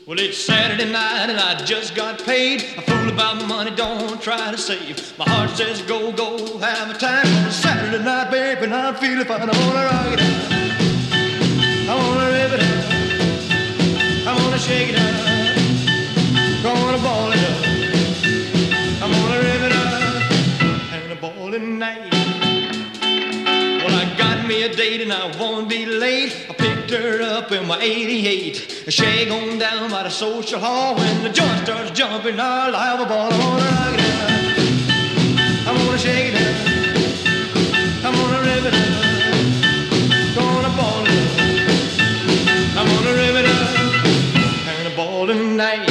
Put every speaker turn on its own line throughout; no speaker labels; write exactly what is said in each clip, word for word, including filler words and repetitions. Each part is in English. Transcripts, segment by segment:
Well, it's Saturday night and I just got paid. I fool about my money, don't try to save. My heart says go, go, have a time. It's Saturday night, baby, and I'm feeling fine. I wanna rock it out, I wanna rip it out, I wanna shake it out, gonna ball it up, I'm gonna rip it out, and a ball tonight. Well, I got me a date and I won't be late. I picked her up in my eighty-eight. Shag on down by the social hall. When the joint starts jumping, I'll have a ball. I wanna rock it out, I wanna shake it out, I wanna rip it out, gonna ball it up, I'm gonna rip it out, and a ball tonight.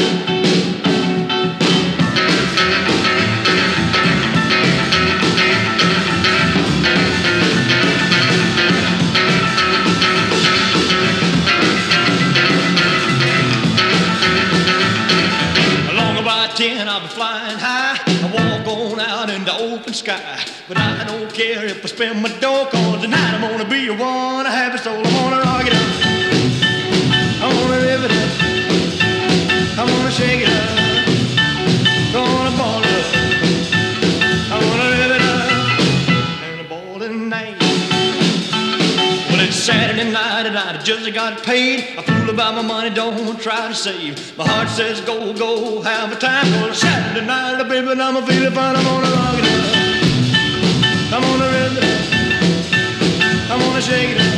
ten, I'll be flying high. I walk on out in the open sky. But I don't care if I spend my dough, cause tonight I'm gonna be a one, a happy soul. I wanna rock it up, I wanna rip it up, I wanna shake it up, gonna ball it up, I wanna rip it up, and a ball tonight. Well, it's Saturday night and I just got paid. I fool about my money, don't try to save. My heart says go, go, have a time. Well, it's Saturday night, baby, and I'm feeling fine. I'm gonna rock it up, I'm gonna rip it up, I'm gonna shake it up,